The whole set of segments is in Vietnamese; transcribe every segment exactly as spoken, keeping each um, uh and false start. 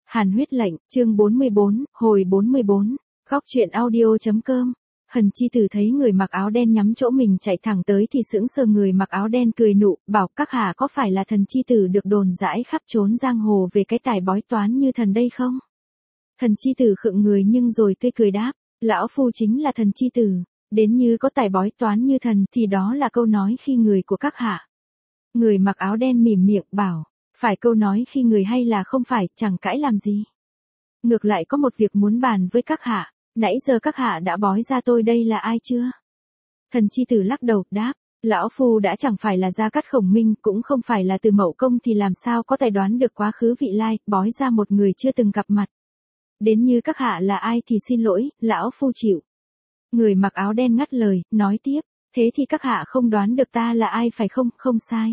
Hàn huyết lệnh, chương bốn mươi bốn, hồi bốn mươi bốn, góc truyện audio.com. Hần chi tử thấy người mặc áo đen nhắm chỗ mình chạy thẳng tới thì sững sờ, người mặc áo đen cười nụ, bảo các hạ có phải là thần chi tử được đồn dãi khắp trốn giang hồ về cái tài bói toán như thần đây không? Thần chi tử khựng người nhưng rồi tươi cười đáp, lão phu chính là thần chi tử, đến như có tài bói toán như thần thì đó là câu nói khi người của các hạ. Người mặc áo đen mỉm miệng bảo, phải câu nói khi người hay là không phải, chẳng cãi làm gì. Ngược lại có một việc muốn bàn với các hạ, nãy giờ các hạ đã bói ra tôi đây là ai chưa? Thần chi tử lắc đầu, đáp, lão phu đã chẳng phải là Gia Cát Khổng Minh, cũng không phải là Từ Mậu Công thì làm sao có tài đoán được quá khứ vị lai, bói ra một người chưa từng gặp mặt. Đến như các hạ là ai thì xin lỗi, lão phu chịu. Người mặc áo đen ngắt lời, nói tiếp, thế thì các hạ không đoán được ta là ai phải không? Không sai.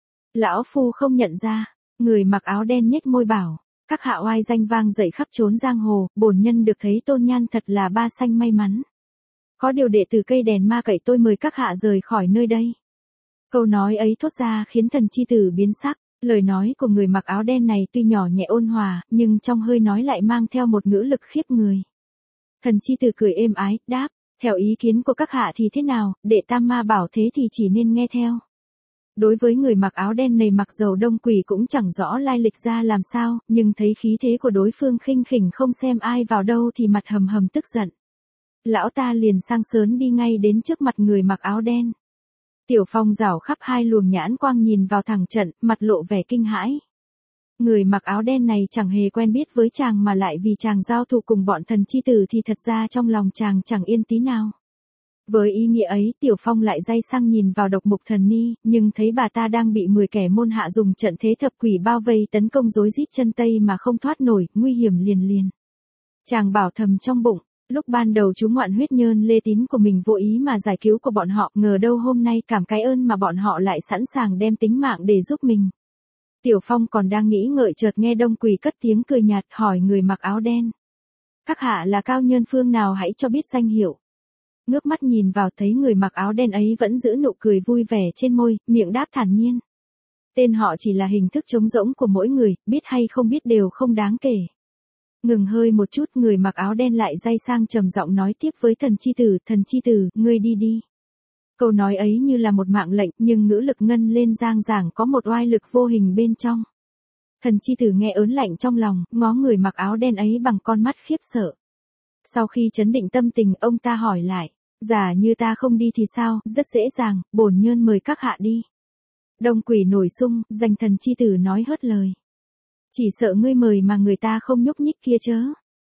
Lão phu không nhận ra. Người mặc áo đen nhếch môi bảo, các hạ oai danh vang dậy khắp trốn giang hồ, bổn nhân được thấy tôn nhan thật là ba xanh may mắn. Có điều đệ tử cây đèn ma cậy tôi mời các hạ rời khỏi nơi đây. Câu nói ấy thốt ra khiến thần chi tử biến sắc, lời nói của người mặc áo đen này tuy nhỏ nhẹ ôn hòa, nhưng trong hơi nói lại mang theo một ngữ lực khiếp người. Thần chi tử cười êm ái, đáp, theo ý kiến của các hạ thì thế nào, đệ tam ma bảo thế thì chỉ nên nghe theo. Đối với người mặc áo đen này, mặc dầu Đông Quỷ cũng chẳng rõ lai lịch ra làm sao, nhưng thấy khí thế của đối phương khinh khỉnh không xem ai vào đâu thì mặt hầm hầm tức giận. Lão ta liền sang sớn đi ngay đến trước mặt người mặc áo đen. Tiểu Phong rảo khắp hai luồng nhãn quang nhìn vào thẳng trận, mặt lộ vẻ kinh hãi. Người mặc áo đen này chẳng hề quen biết với chàng mà lại vì chàng giao thủ cùng bọn thần chi tử thì thật ra trong lòng chàng chẳng yên tí nào. Với ý nghĩa ấy, Tiểu Phong lại day sang nhìn vào Độc Mục Thần Ni, nhưng thấy bà ta đang bị mười kẻ môn hạ dùng trận thế thập quỷ bao vây tấn công rối rít chân tây mà không thoát nổi, nguy hiểm liền liền. Chàng bảo thầm trong bụng, lúc ban đầu chú ngoạn huyết nhơn lê tín của mình vô ý mà giải cứu của bọn họ, ngờ đâu hôm nay cảm cái ơn mà bọn họ lại sẵn sàng đem tính mạng để giúp mình. Tiểu Phong còn đang nghĩ ngợi chợt nghe Đông Quỷ cất tiếng cười nhạt hỏi người mặc áo đen. Các hạ là cao nhân phương nào, hãy cho biết danh hiệu. Ngước mắt nhìn vào thấy người mặc áo đen ấy vẫn giữ nụ cười vui vẻ trên môi, miệng đáp thản nhiên. Tên họ chỉ là hình thức trống rỗng của mỗi người, biết hay không biết đều không đáng kể. Ngừng hơi một chút, người mặc áo đen lại day sang trầm giọng nói tiếp với thần chi tử, thần chi tử, ngươi đi đi. Câu nói ấy như là một mạng lệnh, nhưng ngữ lực ngân lên giang giảng có một oai lực vô hình bên trong. Thần chi tử nghe ớn lạnh trong lòng, ngó người mặc áo đen ấy bằng con mắt khiếp sợ. Sau khi trấn định tâm tình, ông ta hỏi lại, giả như ta không đi thì sao? Rất dễ dàng, bổn nhân mời các hạ đi. Đông Quỷ nổi sung, danh thần chi tử nói hớt lời. Chỉ sợ ngươi mời mà người ta không nhúc nhích kia chớ.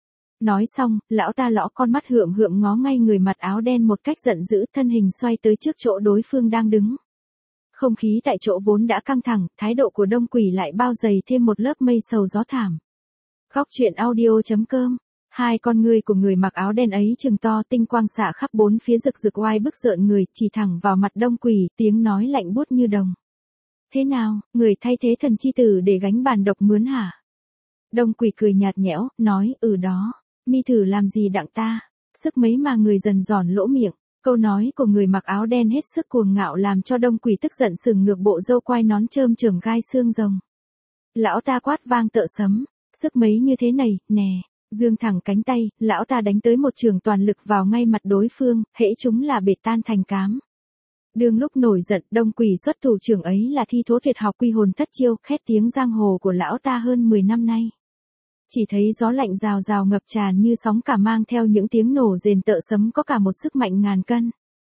Nói xong, lão ta lõ con mắt hượm hượm ngó ngay người mặc áo đen một cách giận dữ, thân hình xoay tới trước chỗ đối phương đang đứng. Không khí tại chỗ vốn đã căng thẳng, thái độ của Đông Quỷ lại bao dày thêm một lớp mây sầu gió thảm. Góc truyện audio.com. Hai con ngươi của người mặc áo đen ấy trừng to, tinh quang xạ khắp bốn phía, rực rực oai bức rợn người, chỉ thẳng vào mặt Đông Quỷ, tiếng nói lạnh buốt như đồng. Thế nào, người thay thế thần chi tử để gánh bàn độc mướn hả? Đông Quỷ cười nhạt nhẽo, nói, ừ đó, mi thử làm gì đặng ta, sức mấy mà người dần giòn lỗ miệng. Câu nói của người mặc áo đen hết sức cuồng ngạo làm cho Đông Quỷ tức giận sừng ngược bộ râu quai nón chơm chởm gai xương rồng. Lão ta quát vang tợ sấm, sức mấy như thế này, nè. Dương thẳng cánh tay, lão ta đánh tới một trường toàn lực vào ngay mặt đối phương, hễ chúng là bệt tan thành cám. Đương lúc nổi giận, Đông Quỷ xuất thủ trường ấy là thi thố tuyệt học quy hồn thất chiêu, khét tiếng giang hồ của lão ta hơn mười năm nay. Chỉ thấy gió lạnh rào rào ngập tràn như sóng cả, mang theo những tiếng nổ rền tợ sấm có cả một sức mạnh ngàn cân.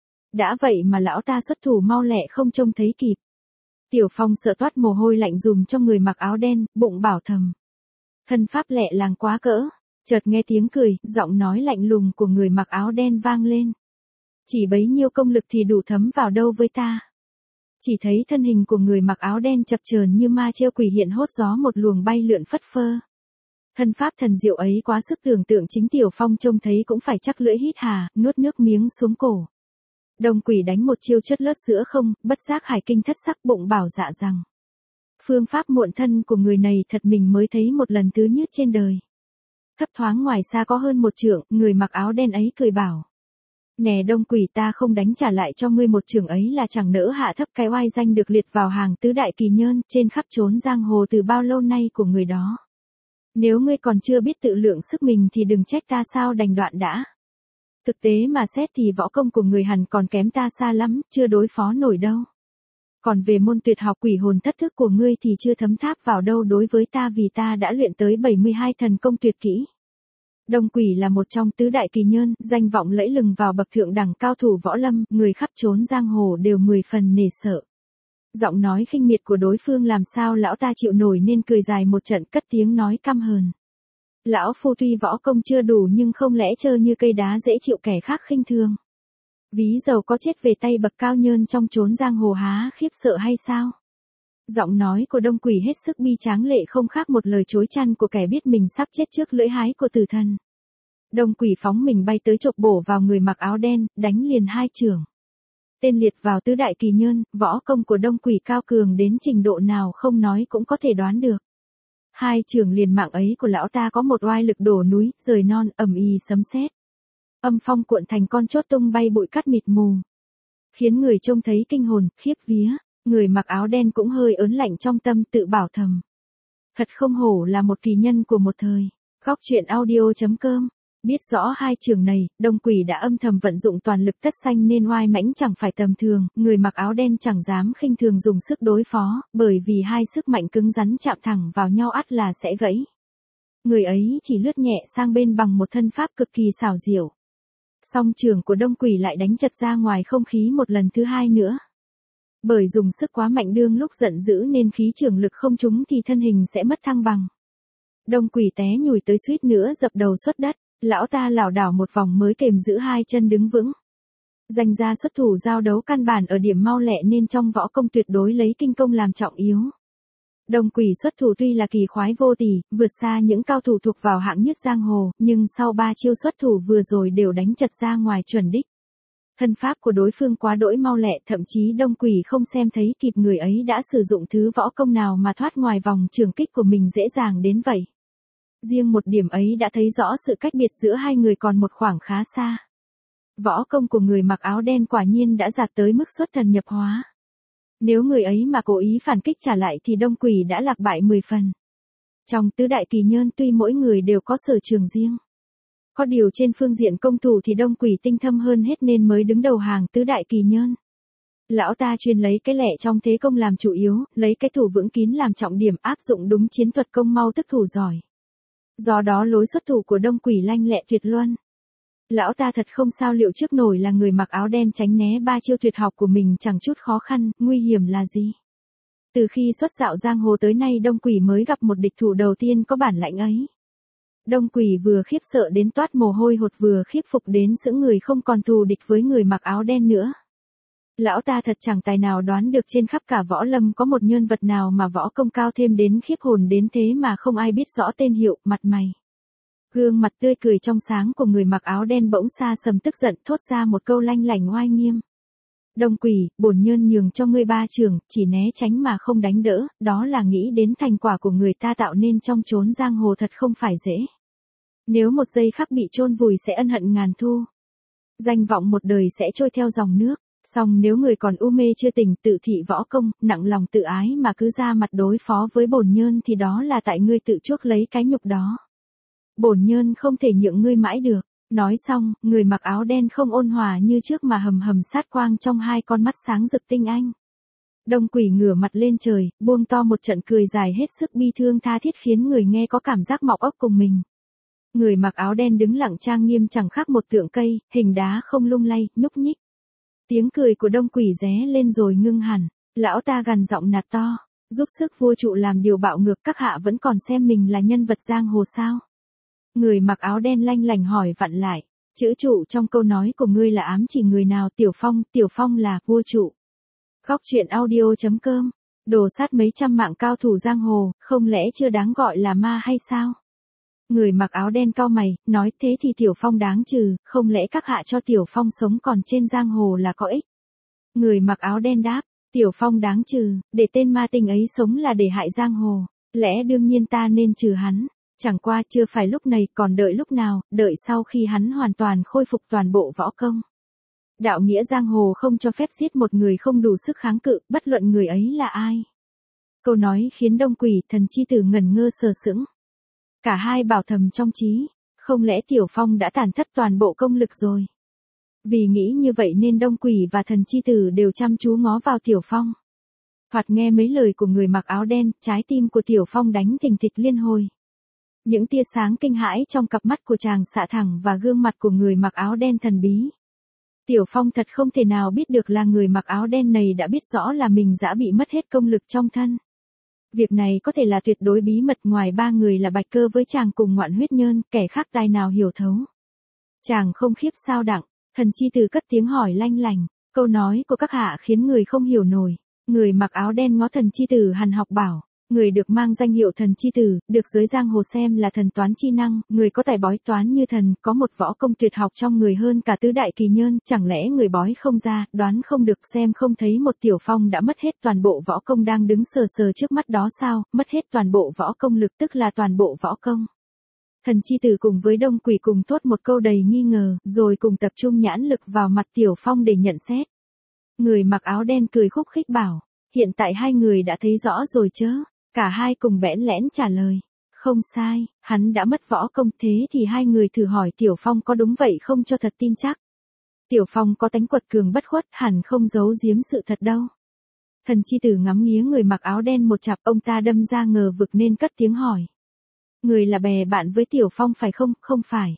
Đã vậy mà lão ta xuất thủ mau lẹ không trông thấy kịp. Tiểu Phong sợ toát mồ hôi lạnh dùm trong người mặc áo đen, bụng bảo thầm. Thân pháp lẹ làng quá cỡ. Chợt nghe tiếng cười, giọng nói lạnh lùng của người mặc áo đen vang lên. Chỉ bấy nhiêu công lực thì đủ thấm vào đâu với ta. Chỉ thấy thân hình của người mặc áo đen chập chờn như ma trêu quỷ hiện hốt gió, một luồng bay lượn phất phơ. Thân pháp thần diệu ấy quá sức tưởng tượng, chính Tiểu Phong trông thấy cũng phải chắc lưỡi hít hà, nuốt nước miếng xuống cổ. Đông Quỷ đánh một chiêu chất lớt giữa không, bất giác hải kinh thất sắc, bụng bảo dạ rằng. Phương pháp muộn thân của người này thật mình mới thấy một lần thứ nhất trên đời. Thấp thoáng ngoài xa có hơn một trượng, người mặc áo đen ấy cười bảo. Nè Đông Quỷ, ta không đánh trả lại cho ngươi một trường ấy là chẳng nỡ hạ thấp cái oai danh được liệt vào hàng tứ đại kỳ nhơn trên khắp trốn giang hồ từ bao lâu nay của người đó. Nếu ngươi còn chưa biết tự lượng sức mình thì đừng trách ta sao đành đoạn đã. Thực tế mà xét thì võ công của người hẳn còn kém ta xa lắm, chưa đối phó nổi đâu. Còn về môn tuyệt học quỷ hồn thất thức của ngươi thì chưa thấm tháp vào đâu đối với ta vì ta đã luyện tới bảy mươi hai thần công tuyệt kỹ. Đông Quỷ là một trong tứ đại kỳ nhân, danh vọng lẫy lừng vào bậc thượng đẳng cao thủ võ lâm, người khắp trốn giang hồ đều mười phần nể sợ. Giọng nói khinh miệt của đối phương làm sao lão ta chịu nổi nên cười dài một trận cất tiếng nói căm hờn. Lão phu tuy võ công chưa đủ nhưng không lẽ trơ như cây đá dễ chịu kẻ khác khinh thường. Ví dầu có chết về tay bậc cao nhân trong chốn giang hồ há khiếp sợ hay sao? Giọng nói của Đông Quỷ hết sức bi tráng lệ không khác một lời chối chăn của kẻ biết mình sắp chết trước lưỡi hái của tử thần. Đông Quỷ phóng mình bay tới chộp bổ vào người mặc áo đen, đánh liền hai chưởng. Tên liệt vào tứ đại kỳ nhân, võ công của Đông Quỷ cao cường đến trình độ nào không nói cũng có thể đoán được. Hai chưởng liền mạng ấy của lão ta có một oai lực đổ núi, rời non, ầm ì sấm sét. Âm phong cuộn thành con chốt tung bay bụi cát mịt mù. Khiến người trông thấy kinh hồn, khiếp vía, người mặc áo đen cũng hơi ớn lạnh trong tâm tự bảo thầm. Thật không hổ là một kỳ nhân của một thời. Góc truyện audio chấm com. Biết rõ hai trường này, Đông Quỷ đã âm thầm vận dụng toàn lực tất xanh nên oai mãnh chẳng phải tầm thường, người mặc áo đen chẳng dám khinh thường dùng sức đối phó, bởi vì hai sức mạnh cứng rắn chạm thẳng vào nhau ắt là sẽ gãy. Người ấy chỉ lướt nhẹ sang bên bằng một thân pháp cực kỳ xảo diệu. Song trường của Đông Quỷ lại đánh chật ra ngoài không khí một lần thứ hai nữa. Bởi dùng sức quá mạnh đương lúc giận dữ nên khí trường lực không trúng thì thân hình sẽ mất thăng bằng. Đông Quỷ té nhùi tới suýt nữa dập đầu xuất đất. Lão ta lảo đảo một vòng mới kềm giữ hai chân đứng vững. Danh gia xuất thủ giao đấu căn bản ở điểm mau lẹ nên trong võ công tuyệt đối lấy kinh công làm trọng yếu. Đông Quỷ xuất thủ tuy là kỳ khoái vô tỷ, vượt xa những cao thủ thuộc vào hạng nhất giang hồ, nhưng sau ba chiêu xuất thủ vừa rồi đều đánh chật ra ngoài chuẩn đích. Thân pháp của đối phương quá đỗi mau lẹ, thậm chí Đông Quỷ không xem thấy kịp người ấy đã sử dụng thứ võ công nào mà thoát ngoài vòng trường kích của mình dễ dàng đến vậy. Riêng một điểm ấy đã thấy rõ sự cách biệt giữa hai người còn một khoảng khá xa. Võ công của người mặc áo đen quả nhiên đã đạt tới mức xuất thần nhập hóa. Nếu người ấy mà cố ý phản kích trả lại thì Đông Quỷ đã lạc bại mười phần. Trong tứ đại kỳ nhân tuy mỗi người đều có sở trường riêng. Có điều trên phương diện công thủ thì Đông Quỷ tinh thâm hơn hết nên mới đứng đầu hàng tứ đại kỳ nhân. Lão ta chuyên lấy cái lẻ trong thế công làm chủ yếu, lấy cái thủ vững kín làm trọng điểm áp dụng đúng chiến thuật công mau tức thủ giỏi. Do đó lối xuất thủ của Đông Quỷ lanh lẹ tuyệt luân. Lão ta thật không sao liệu trước nổi là người mặc áo đen tránh né ba chiêu tuyệt học của mình chẳng chút khó khăn, nguy hiểm là gì. Từ khi xuất dạo giang hồ tới nay Đông Quỷ mới gặp một địch thủ đầu tiên có bản lãnh ấy. Đông Quỷ vừa khiếp sợ đến toát mồ hôi hột vừa khiếp phục đến sững người không còn thù địch với người mặc áo đen nữa. Lão ta thật chẳng tài nào đoán được trên khắp cả võ lâm có một nhân vật nào mà võ công cao thêm đến khiếp hồn đến thế mà không ai biết rõ tên hiệu, mặt mày. Gương mặt tươi cười trong sáng của người mặc áo đen bỗng xa sầm tức giận thốt ra một câu lanh lảnh oai nghiêm. Đông Quỷ, bổn nhân nhường cho ngươi ba trường, chỉ né tránh mà không đánh đỡ, đó là nghĩ đến thành quả của người ta tạo nên trong chốn giang hồ thật không phải dễ. Nếu một giây khắc bị chôn vùi sẽ ân hận ngàn thu. Danh vọng một đời sẽ trôi theo dòng nước. Song nếu người còn u mê chưa tỉnh tự thị võ công, nặng lòng tự ái mà cứ ra mặt đối phó với bổn nhân thì đó là tại ngươi tự chuốc lấy cái nhục đó. Bổn nhân không thể nhượng ngươi mãi được. Nói xong, người mặc áo đen không ôn hòa như trước mà hầm hầm sát quang trong hai con mắt sáng rực tinh anh. Đông Quỷ ngửa mặt lên trời, buông to một trận cười dài hết sức bi thương tha thiết khiến người nghe có cảm giác mọc óc cùng mình. Người mặc áo đen đứng lặng trang nghiêm chẳng khác một tượng cây, hình đá không lung lay, nhúc nhích. Tiếng cười của Đông Quỷ ré lên rồi ngưng hẳn, lão ta gằn giọng nạt to, giúp sức vua trụ làm điều bạo ngược các hạ vẫn còn xem mình là nhân vật giang hồ sao. Người mặc áo đen lanh lảnh hỏi vặn lại, chữ trụ trong câu nói của ngươi là ám chỉ người nào? Tiểu Phong, Tiểu Phong là vua trụ. Góc truyện audio chấm com, đồ sát mấy trăm mạng cao thủ giang hồ, không lẽ chưa đáng gọi là ma hay sao? Người mặc áo đen cau mày, nói thế thì Tiểu Phong đáng trừ, không lẽ các hạ cho Tiểu Phong sống còn trên giang hồ là có ích? Người mặc áo đen đáp, Tiểu Phong đáng trừ, để tên ma tinh ấy sống là để hại giang hồ, lẽ đương nhiên ta nên trừ hắn, chẳng qua chưa phải lúc này còn đợi lúc nào, đợi sau khi hắn hoàn toàn khôi phục toàn bộ võ công. Đạo nghĩa giang hồ không cho phép giết một người không đủ sức kháng cự, bất luận người ấy là ai. Câu nói khiến Đông Quỷ thần chi tử ngẩn ngơ sờ sững. Cả hai bảo thầm trong trí, không lẽ Tiểu Phong đã tàn thất toàn bộ công lực rồi? Vì nghĩ như vậy nên Đông Quỷ và Thần Chi Tử đều chăm chú ngó vào Tiểu Phong. Thoạt nghe mấy lời của người mặc áo đen, trái tim của Tiểu Phong đánh thình thịch liên hồi. Những tia sáng kinh hãi trong cặp mắt của chàng xạ thẳng và gương mặt của người mặc áo đen thần bí. Tiểu Phong thật không thể nào biết được là người mặc áo đen này đã biết rõ là mình đã bị mất hết công lực trong thân. Việc này có thể là tuyệt đối bí mật, ngoài ba người là Bạch Cơ với chàng cùng Ngoạn Huyết Nhơn, kẻ khác tài nào hiểu thấu. Chàng không khiếp sao đặng, Thần Chi Tử cất tiếng hỏi lanh lành, câu nói của các hạ khiến người không hiểu nổi. Người mặc áo đen ngó Thần Chi Tử hằn học bảo, người được mang danh hiệu Thần Chi Tử, được giới giang hồ xem là thần toán chi năng, người có tài bói toán như thần, có một võ công tuyệt học trong người hơn cả tứ đại kỳ nhân, chẳng lẽ người bói không ra, đoán không được, xem không thấy một Tiểu Phong đã mất hết toàn bộ võ công đang đứng sờ sờ trước mắt đó sao, mất hết toàn bộ võ công lực tức là toàn bộ võ công. Thần Chi Tử cùng với Đông Quỷ cùng thốt một câu đầy nghi ngờ, rồi cùng tập trung nhãn lực vào mặt Tiểu Phong để nhận xét. Người mặc áo đen cười khúc khích bảo, hiện tại hai người đã thấy rõ rồi chớ? Cả hai cùng bẽn lẽn trả lời, không sai, hắn đã mất võ công, thế thì hai người thử hỏi Tiểu Phong có đúng vậy không cho thật tin chắc. Tiểu Phong có tánh quật cường bất khuất, hẳn không giấu giếm sự thật đâu. Thần Chi Tử ngắm nghía người mặc áo đen một chặp, ông ta đâm ra ngờ vực nên cất tiếng hỏi. Người là bè bạn với Tiểu Phong phải không? Không phải.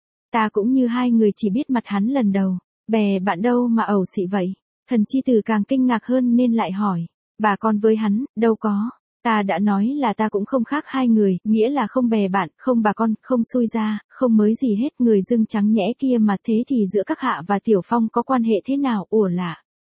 Ta cũng như hai người chỉ biết mặt hắn lần đầu, bè bạn đâu mà ẩu xị vậy. Thần Chi Tử càng kinh ngạc hơn nên lại hỏi, bà con với hắn, đâu có. Ta đã nói là ta cũng không khác hai người, nghĩa là không bè bạn, không bà con, không xui ra, không mới gì hết. Người dưng trắng nhẽ kia mà thế thì giữa các hạ và Tiểu Phong có quan hệ thế nào? Ủa lạ.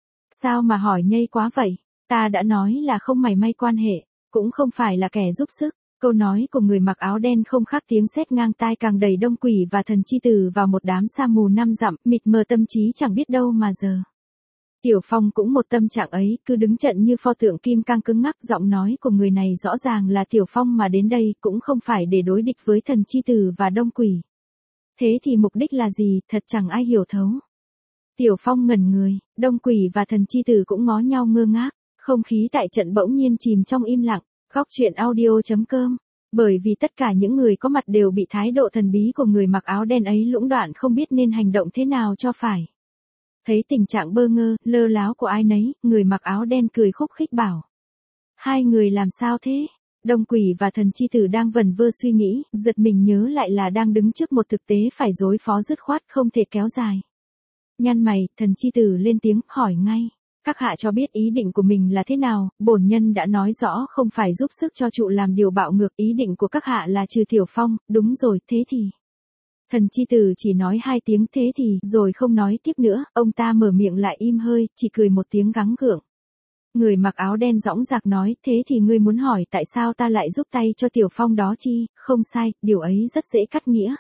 Sao mà hỏi nhây quá vậy? Ta đã nói là không mảy may quan hệ, cũng không phải là kẻ giúp sức. Câu nói của người mặc áo đen không khác tiếng sét ngang tai, càng đẩy Đông Quỷ và Thần Chi Tử vào một đám sa mù năm dặm, mịt mờ tâm trí chẳng biết đâu mà giờ. Tiểu Phong cũng một tâm trạng ấy, cứ đứng trận như pho tượng kim cang cứng ngắc. Giọng nói của người này rõ ràng là Tiểu Phong mà đến đây cũng không phải để đối địch với Thần Chi Tử và Đông Quỷ. Thế thì mục đích là gì, thật chẳng ai hiểu thấu. Tiểu Phong ngẩn người, Đông Quỷ và Thần Chi Tử cũng ngó nhau ngơ ngác, không khí tại trận bỗng nhiên chìm trong im lặng. Góc truyện audio chấm com. Bởi vì tất cả những người có mặt đều bị thái độ thần bí của người mặc áo đen ấy lũng đoạn, không biết nên hành động thế nào cho phải. Thấy tình trạng bơ ngơ, lơ láo của ai nấy, người mặc áo đen cười khúc khích bảo. Hai người làm sao thế? Đông Quỷ và Thần Chi Tử đang vẩn vơ suy nghĩ, giật mình nhớ lại là đang đứng trước một thực tế phải đối phó dứt khoát, không thể kéo dài. Nhăn mày, Thần Chi Tử lên tiếng, hỏi ngay. Các hạ cho biết ý định của mình là thế nào? Bổn nhân đã nói rõ không phải giúp sức cho trụ làm điều bạo ngược, ý định của các hạ là trừ Tiểu Phong. Đúng rồi, thế thì. Thần Chi Tử chỉ nói hai tiếng thế thì, rồi không nói tiếp nữa, ông ta mở miệng lại im hơi, chỉ cười một tiếng gắng gượng. Người mặc áo đen dõng dạc nói, thế thì ngươi muốn hỏi tại sao ta lại giúp tay cho Tiểu Phong đó chi? Không sai, điều ấy rất dễ cắt nghĩa.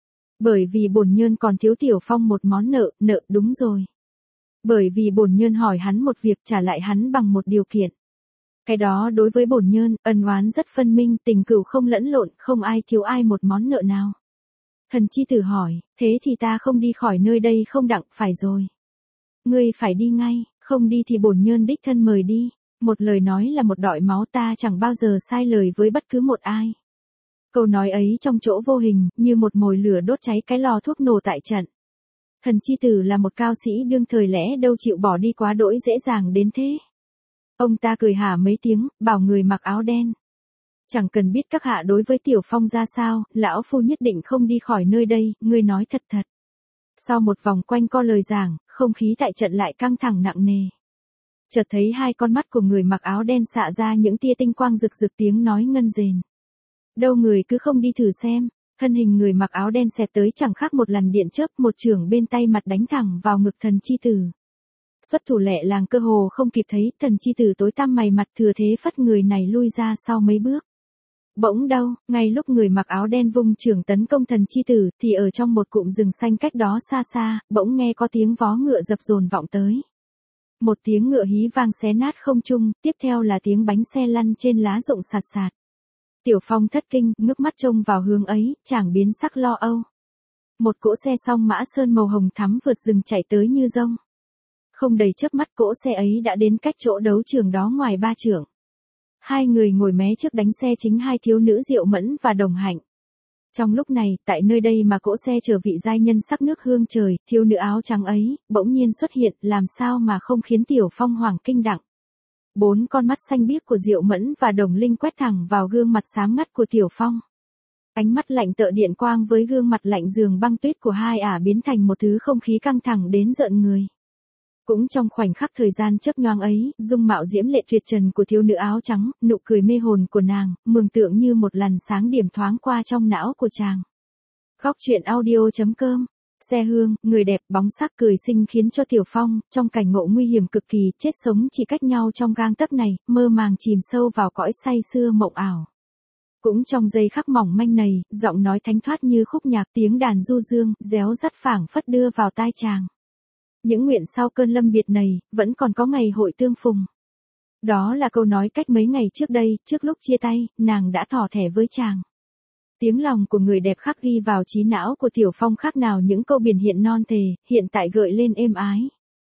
Bởi vì bổn nhân còn thiếu Tiểu Phong một món nợ. Nợ? Đúng rồi. Bởi vì bổn nhân hỏi hắn một việc, trả lại hắn bằng một điều kiện. Cái đó đối với bổn nhân, ân oán rất phân minh, tình cừu không lẫn lộn, không ai thiếu ai một món nợ nào. Thần Chi Tử hỏi, thế thì ta không đi khỏi nơi đây không đặng? Phải rồi. Ngươi phải đi ngay, không đi thì bổn nhân đích thân mời đi. Một lời nói là một đọi máu, ta chẳng bao giờ sai lời với bất cứ một ai. Câu nói ấy trong chỗ vô hình, như một mồi lửa đốt cháy cái lò thuốc nổ tại trận. Thần Chi Tử là một cao sĩ đương thời, lẽ đâu chịu bỏ đi quá đỗi dễ dàng đến thế. Ông ta cười hả mấy tiếng, bảo người mặc áo đen. Chẳng cần biết các hạ đối với Tiểu Phong ra sao, lão phu nhất định không đi khỏi nơi đây, ngươi nói thật thật. Sau một vòng quanh co lời giảng, không khí tại trận lại căng thẳng nặng nề. Chợt thấy hai con mắt của người mặc áo đen xạ ra những tia tinh quang rực rực, tiếng nói ngân rền. Đâu người cứ không đi thử xem. Thân hình người mặc áo đen xẹt tới chẳng khác một làn điện chớp, một chưởng bên tay mặt đánh thẳng vào ngực Thần Chi Tử. Xuất thủ lẹ làng, cơ hồ không kịp thấy, Thần Chi Tử tối tăm mày mặt, thừa thế phất người này lui ra sau mấy bước. Bỗng đâu, ngay lúc người mặc áo đen vung chưởng tấn công Thần Chi Tử, thì ở trong một cụm rừng xanh cách đó xa xa, bỗng nghe có tiếng vó ngựa dập dồn vọng tới. Một tiếng ngựa hí vang xé nát không trung, tiếp theo là tiếng bánh xe lăn trên lá rụng sạt sạt. Tiểu Phong thất kinh, ngước mắt trông vào hướng ấy, chàng biến sắc lo âu. Một cỗ xe song mã sơn màu hồng thắm vượt rừng chạy tới như rông. Không đầy chớp mắt cỗ xe ấy đã đến cách chỗ đấu trường đó ngoài ba trượng. Hai người ngồi mé trước đánh xe chính hai thiếu nữ Diệu Mẫn và Đồng Hạnh. Trong lúc này, tại nơi đây mà cỗ xe chở vị giai nhân sắc nước hương trời, thiếu nữ áo trắng ấy, bỗng nhiên xuất hiện, làm sao mà không khiến Tiểu Phong hoảng kinh đặng. Bốn con mắt xanh biếc của Diệu Mẫn và Đồng Linh quét thẳng vào gương mặt xám ngắt của Tiểu Phong. Ánh mắt lạnh tựa điện quang với gương mặt lạnh giường băng tuyết của hai ả biến thành một thứ không khí căng thẳng đến rợn người. Cũng trong khoảnh khắc thời gian chớp nhoáng ấy, dung mạo diễm lệ tuyệt trần của thiếu nữ áo trắng, nụ cười mê hồn của nàng, mường tượng như một làn sáng điểm thoáng qua trong não của chàng. Góc truyện audio chấm com. Xe hương, người đẹp bóng sắc cười xinh khiến cho Tiểu Phong, trong cảnh ngộ nguy hiểm cực kỳ, chết sống chỉ cách nhau trong gang tấc này, mơ màng chìm sâu vào cõi say sưa mộng ảo. Cũng trong giây khắc mỏng manh này, giọng nói thánh thoát như khúc nhạc, tiếng đàn du dương, réo rắt phảng phất đưa vào tai chàng. Những nguyện sau cơn lâm biệt này, vẫn còn có ngày hội tương phùng. Đó là câu nói cách mấy ngày trước đây, trước lúc chia tay, nàng đã thỏ thẻ với chàng. Tiếng lòng của người đẹp khắc ghi vào trí não của Tiểu Phong khác nào những câu biển hiện non thề, hiện tại gợi lên êm ái.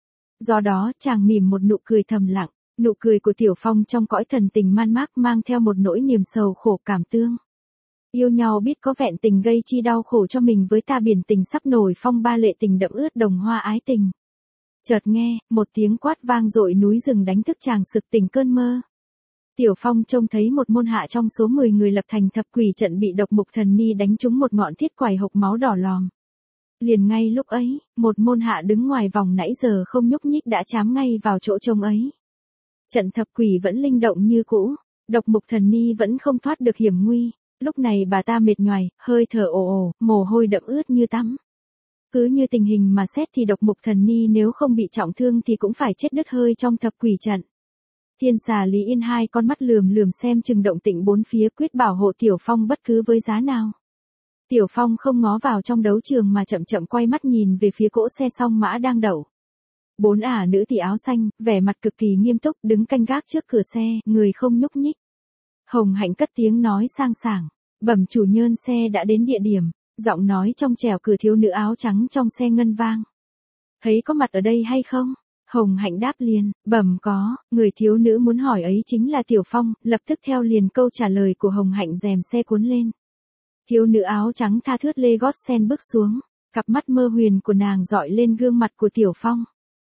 Do đó, chàng mỉm một nụ cười thầm lặng, nụ cười của Tiểu Phong trong cõi thần tình man mác mang theo một nỗi niềm sầu khổ cảm tương. Yêu nhau biết có vẹn tình gây chi đau khổ cho mình với ta biển tình sắp nổi phong ba lệ tình đẫm ướt đồng hoa ái tình. Chợt nghe, một tiếng quát vang dội núi rừng đánh thức chàng sực tỉnh cơn mơ. Tiểu Phong trông thấy một môn hạ trong số mười người lập thành thập quỷ trận bị độc mục thần ni đánh trúng một ngọn thiết quải hộc máu đỏ lòm. Liền ngay lúc ấy, một môn hạ đứng ngoài vòng nãy giờ không nhúc nhích đã chám ngay vào chỗ trông ấy. Trận thập quỷ vẫn linh động như cũ, độc mục thần ni vẫn không thoát được hiểm nguy, lúc này bà ta mệt nhoài, hơi thở ồ ồ, mồ hôi đẫm ướt như tắm. Cứ như tình hình mà xét thì độc mục thần ni nếu không bị trọng thương thì cũng phải chết đứt hơi trong thập quỷ trận. Thiên xà Lý Yên hai con mắt lườm lườm xem chừng động tĩnh bốn phía quyết bảo hộ Tiểu Phong bất cứ với giá nào. Tiểu Phong không ngó vào trong đấu trường mà chậm chậm quay mắt nhìn về phía cỗ xe song mã đang đậu. Bốn ả nữ tỷ áo xanh, vẻ mặt cực kỳ nghiêm túc đứng canh gác trước cửa xe, người không nhúc nhích. Hồng Hạnh cất tiếng nói sang sảng, bẩm chủ nhân xe đã đến địa điểm, giọng nói trong trẻo cửa thiếu nữ áo trắng trong xe ngân vang. Thấy có mặt ở đây hay không? Hồng Hạnh đáp liền, bẩm có, người thiếu nữ muốn hỏi ấy chính là Tiểu Phong, lập tức theo liền câu trả lời của Hồng Hạnh rèm xe cuốn lên. Thiếu nữ áo trắng tha thướt lê gót sen bước xuống, cặp mắt mơ huyền của nàng dọi lên gương mặt của Tiểu Phong.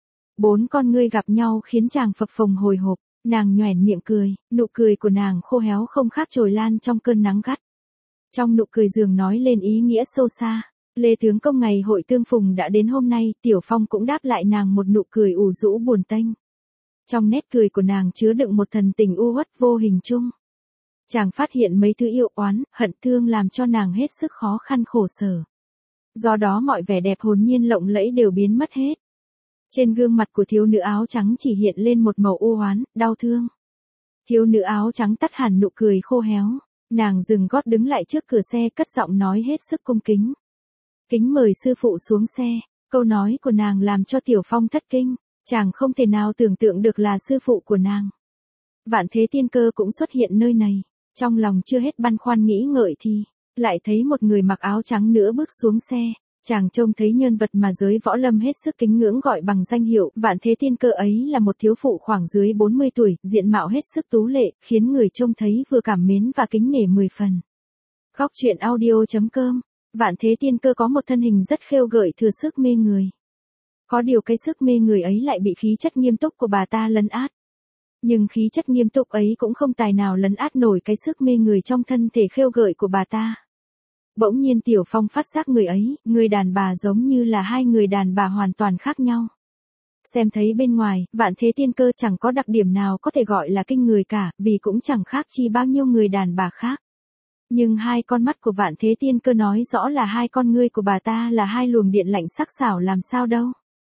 Bốn con ngươi gặp nhau khiến chàng phập phồng hồi hộp, nàng nhoẻn miệng cười, nụ cười của nàng khô héo không khác chồi lan trong cơn nắng gắt. Trong nụ cười dường nói lên ý nghĩa sâu xa. Lê tướng công ngày hội tương phùng đã đến hôm nay, Tiểu Phong cũng đáp lại nàng một nụ cười ủ rũ buồn tênh. Trong nét cười của nàng chứa đựng một thần tình u uất vô hình chung. Chàng phát hiện mấy thứ yêu oán, hận thương làm cho nàng hết sức khó khăn khổ sở. Do đó mọi vẻ đẹp hồn nhiên lộng lẫy đều biến mất hết. Trên gương mặt của thiếu nữ áo trắng chỉ hiện lên một màu u oán, đau thương. Thiếu nữ áo trắng tắt hẳn nụ cười khô héo, nàng dừng gót đứng lại trước cửa xe cất giọng nói hết sức cung kính. Kính mời sư phụ xuống xe, câu nói của nàng làm cho Tiểu Phong thất kinh, chàng không thể nào tưởng tượng được là sư phụ của nàng. Vạn Thế Tiên Cơ cũng xuất hiện nơi này, trong lòng chưa hết băn khoăn nghĩ ngợi thì, lại thấy một người mặc áo trắng nữa bước xuống xe, chàng trông thấy nhân vật mà giới võ lâm hết sức kính ngưỡng gọi bằng danh hiệu, Vạn Thế Tiên Cơ ấy là một thiếu phụ khoảng dưới bốn mươi tuổi, diện mạo hết sức tú lệ, khiến người trông thấy vừa cảm mến và kính nể mười phần. Góc truyện audio chấm com. Vạn Thế Tiên Cơ có một thân hình rất khêu gợi thừa sức mê người. Có điều cái sức mê người ấy lại bị khí chất nghiêm túc của bà ta lấn át. Nhưng khí chất nghiêm túc ấy cũng không tài nào lấn át nổi cái sức mê người trong thân thể khêu gợi của bà ta. Bỗng nhiên Tiểu Phong phát giác người ấy, người đàn bà giống như là hai người đàn bà hoàn toàn khác nhau. Xem thấy bên ngoài, Vạn Thế Tiên Cơ chẳng có đặc điểm nào có thể gọi là kinh người cả, vì cũng chẳng khác chi bao nhiêu người đàn bà khác. Nhưng hai con mắt của Vạn Thế Tiên Cơ nói rõ là hai con ngươi của bà ta là hai luồng điện lạnh sắc sảo làm sao đâu.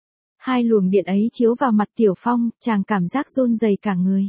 Hai luồng điện ấy chiếu vào mặt Tiểu Phong, chàng cảm giác run rẩy cả người.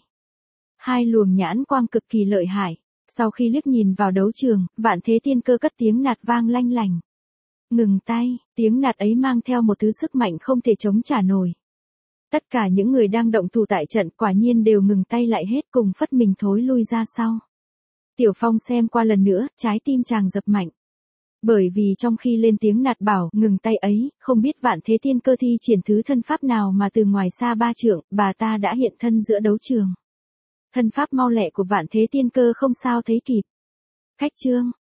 Hai luồng nhãn quang cực kỳ lợi hại. Sau khi liếc nhìn vào đấu trường, Vạn Thế Tiên Cơ cất tiếng nạt vang lanh lành. Ngừng tay, tiếng nạt ấy mang theo một thứ sức mạnh không thể chống trả nổi. Tất cả những người đang động thủ tại trận quả nhiên đều ngừng tay lại hết cùng phất mình thối lui ra sau. Tiểu Phong xem qua lần nữa, trái tim chàng dập mạnh. Bởi vì trong khi lên tiếng nạt bảo ngừng tay ấy, không biết Vạn Thế Tiên Cơ thi triển thứ thân pháp nào mà từ ngoài xa ba trượng, bà ta đã hiện thân giữa đấu trường. Thân pháp mau lẹ của Vạn Thế Tiên Cơ không sao thấy kịp. Khách trương,